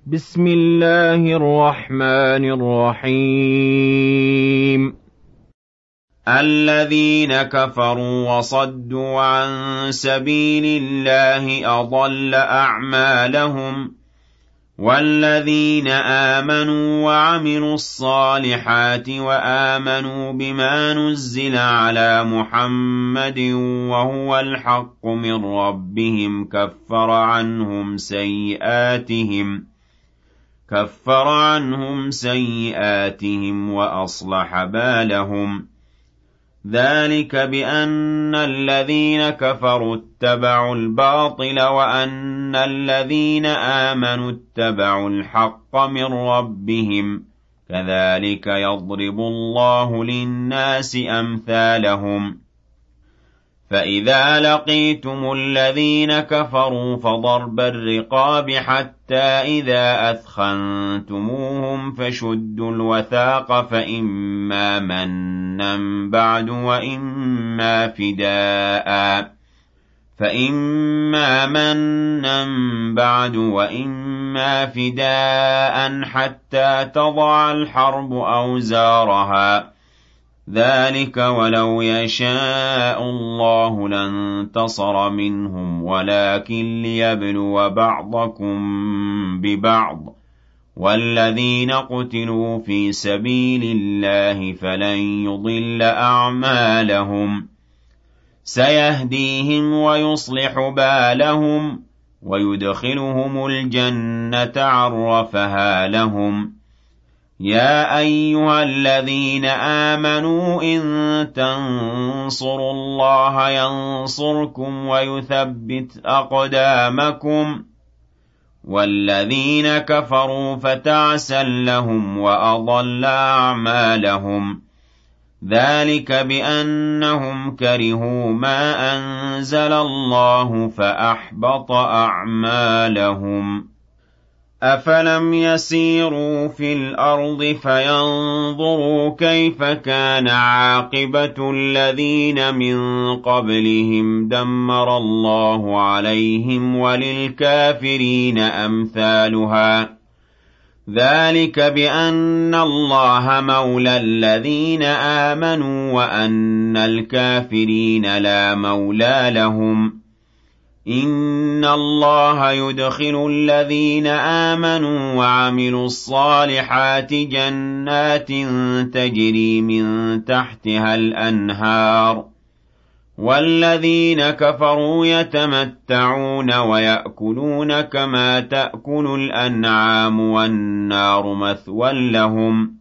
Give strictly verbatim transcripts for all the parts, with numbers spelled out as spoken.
بسم الله الرحمن الرحيم الذين كفروا وصدوا عن سبيل الله أضل أعمالهم والذين آمنوا وعملوا الصالحات وآمنوا بما نزل على محمد وهو الحق من ربهم كفر عنهم سيئاتهم كفر عنهم سيئاتهم وأصلح بالهم ذلك بأن الذين كفروا اتبعوا الباطل وأن الذين آمنوا اتبعوا الحق من ربهم كذلك يضرب الله للناس أمثالهم فإذا لقيتم الذين كفروا فضرب الرقاب حتى إذا أثخنتموهم فشدوا الوثاق فإما منا بعد وإما فداء فإما منا بعد وإما فداء حتى تضع الحرب أوزارها ذلك ولو يشاء الله لانتصر منهم ولكن ليبلو بعضكم ببعض والذين قتلوا في سبيل الله فلن يضل أعمالهم سيهديهم ويصلح بالهم ويدخلهم الجنة عرفها لهم يا أيها الذين آمنوا إن تنصروا الله ينصركم ويثبت أقدامكم والذين كفروا فتعسا لهم وأضل أعمالهم ذلك بأنهم كرهوا ما أنزل الله فأحبط أعمالهم أفلم يسيروا في الأرض فينظروا كيف كان عاقبة الذين من قبلهم دمر الله عليهم وللكافرين أمثالها ذلك بأن الله مولى الذين آمنوا وأن الكافرين لا مولى لهم إن الله يدخل الذين آمنوا وعملوا الصالحات جنات تجري من تحتها الأنهار والذين كفروا يتمتعون ويأكلون كما تأكل الأنعام والنار مثوى لهم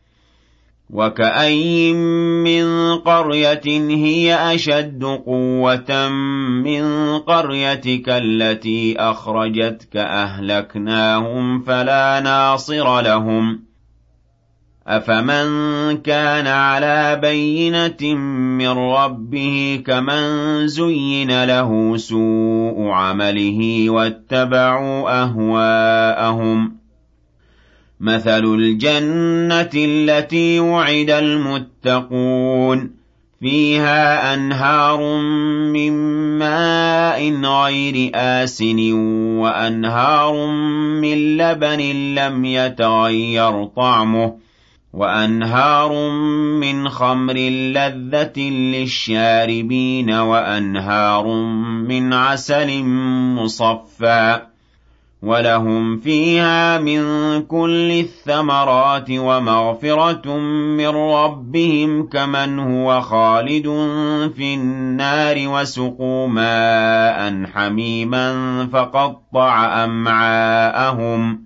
وكأين من قرية هي أشد قوة من قريتك التي أخرجتك أهلكناهم فلا ناصر لهم أفمن كان على بينة من ربه كمن زين له سوء عمله واتبعوا أهواءهم مثل الجنة التي وعد المتقون فيها أنهار من ماء غير آسن وأنهار من لبن لم يتغير طعمه وأنهار من خمر لذة للشاربين وأنهار من عسل مصفى ولهم فيها من كل الثمرات ومغفرة من ربهم كمن هو خالد في النار وسقوا ماء حميما فقطع أمعاءهم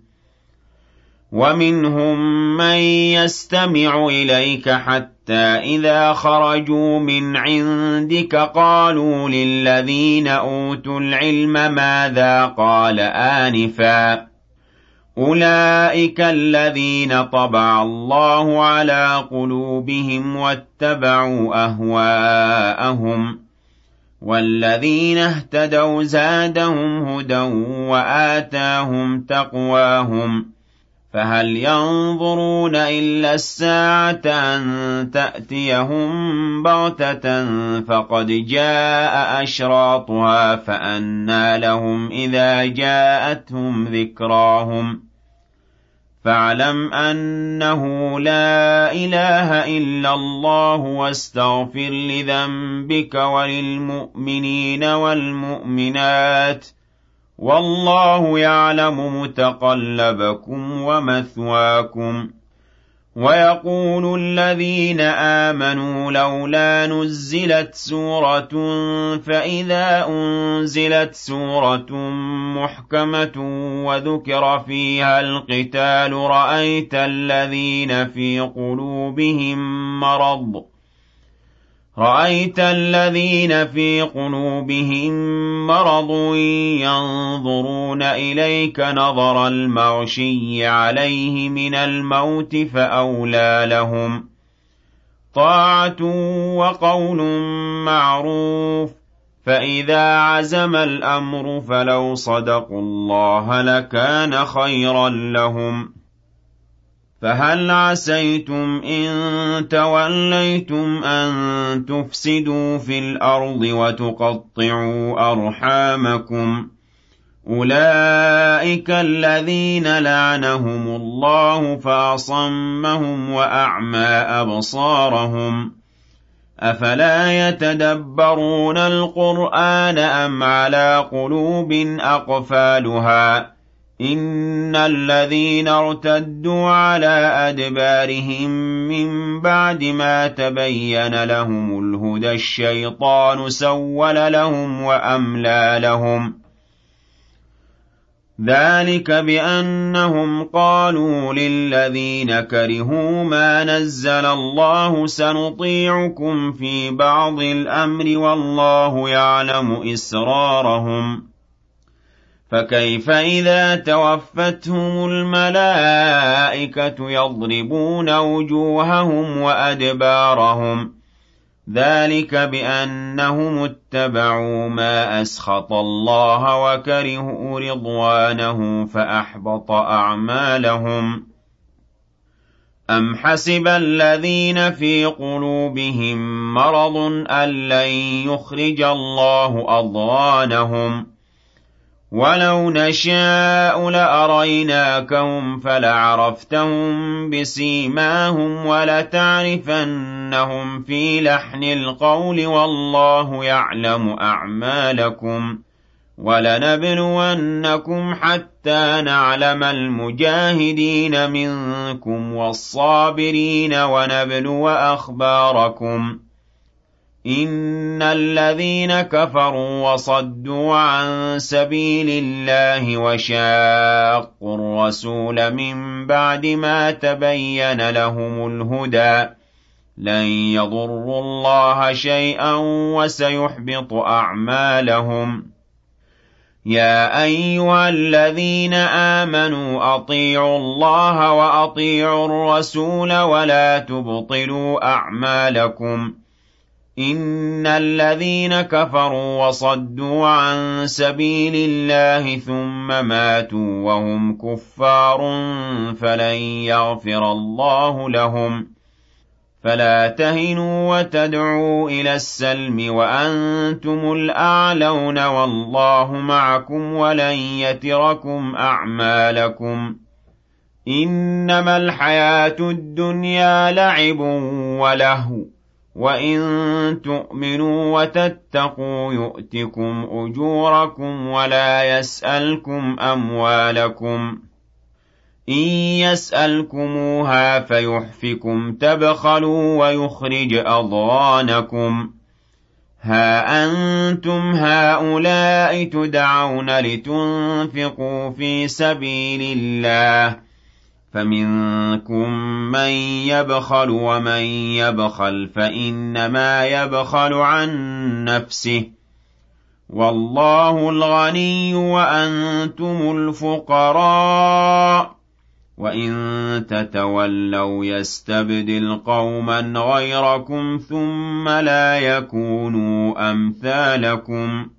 ومنهم من يستمع إليك حتى إذا خرجوا من عندك قالوا للذين أوتوا العلم ماذا قال آنفا أولئك الذين طبع الله على قلوبهم واتبعوا أهواءهم والذين اهتدوا زادهم هدى وآتاهم تقواهم فهل ينظرون إلا الساعة أن تأتيهم بغتة فقد جاء أشراطها فأنى لهم إذا جاءتهم ذكراهم فاعلم أنه لا إله إلا الله واستغفر لذنبك وللمؤمنين والمؤمنات والله يعلم متقلبكم ومثواكم. ويقول الذين آمنوا لولا نزلت سورة فإذا أنزلت سورة محكمة وذكر فيها القتال رأيت الذين في قلوبهم مرض رأيت الذين في قلوبهم مرض ينظرون إليك نظر المغشي عليه من الموت فأولى لهم طاعة وقول معروف فإذا عزم الأمر فلو صدقوا الله لكان خيرا لهم. فهل عسيتم إن توليتم أن تفسدوا في الأرض وتقطعوا أرحامكم أولئك الذين لعنهم الله فأصمهم وأعمى أبصارهم أفلا يتدبرون القرآن أم على قلوب أقفالها إن الذين ارتدوا على أدبارهم من بعد ما تبين لهم الهدى الشيطان سول لهم وأملى لهم ذلك بأنهم قالوا للذين كرهوا ما نزل الله سنطيعكم في بعض الأمر والله يعلم إسرارهم فكيف إذا توفتهم الملائكة يضربون وجوههم وأدبارهم ذلك بأنهم اتبعوا ما أسخط الله وكرهوا رضوانه فأحبط أعمالهم. أم حسب الذين في قلوبهم مرض أن لن يخرج الله أضغانهم ولو نشاء لأريناكهم فلعرفتهم بسيماهم ولتعرفنهم في لحن القول والله يعلم أعمالكم ولنبلونكم حتى نعلم المجاهدين منكم والصابرين ونبلو أخباركم إن الذين كفروا وصدوا عن سبيل الله وشاقوا الرسول من بعد ما تبين لهم الهدى لن يضروا الله شيئا وسيحبط أعمالهم. يا أيها الذين آمنوا أطيعوا الله وأطيعوا الرسول ولا تبطلوا أعمالكم إن الذين كفروا وصدوا عن سبيل الله ثم ماتوا وهم كفار فلن يغفر الله لهم فلا تهنوا وتدعوا إلى السلم وأنتم الأعلون والله معكم ولن يتركم أعمالكم إنما الحياة الدنيا لعب ولهو وإن تؤمنوا وتتقوا يؤتكم أجوركم ولا يسألكم أموالكم إن يسألكموها فيحفكم تبخلوا ويخرج أضغانكم ها أنتم هؤلاء تدعون لتنفقوا في سبيل الله فمنكم من يبخل ومن يبخل فإنما يبخل عن نفسه والله الغني وأنتم الفقراء وإن تتولوا يستبدل قوما غيركم ثم لا يكونوا أمثالكم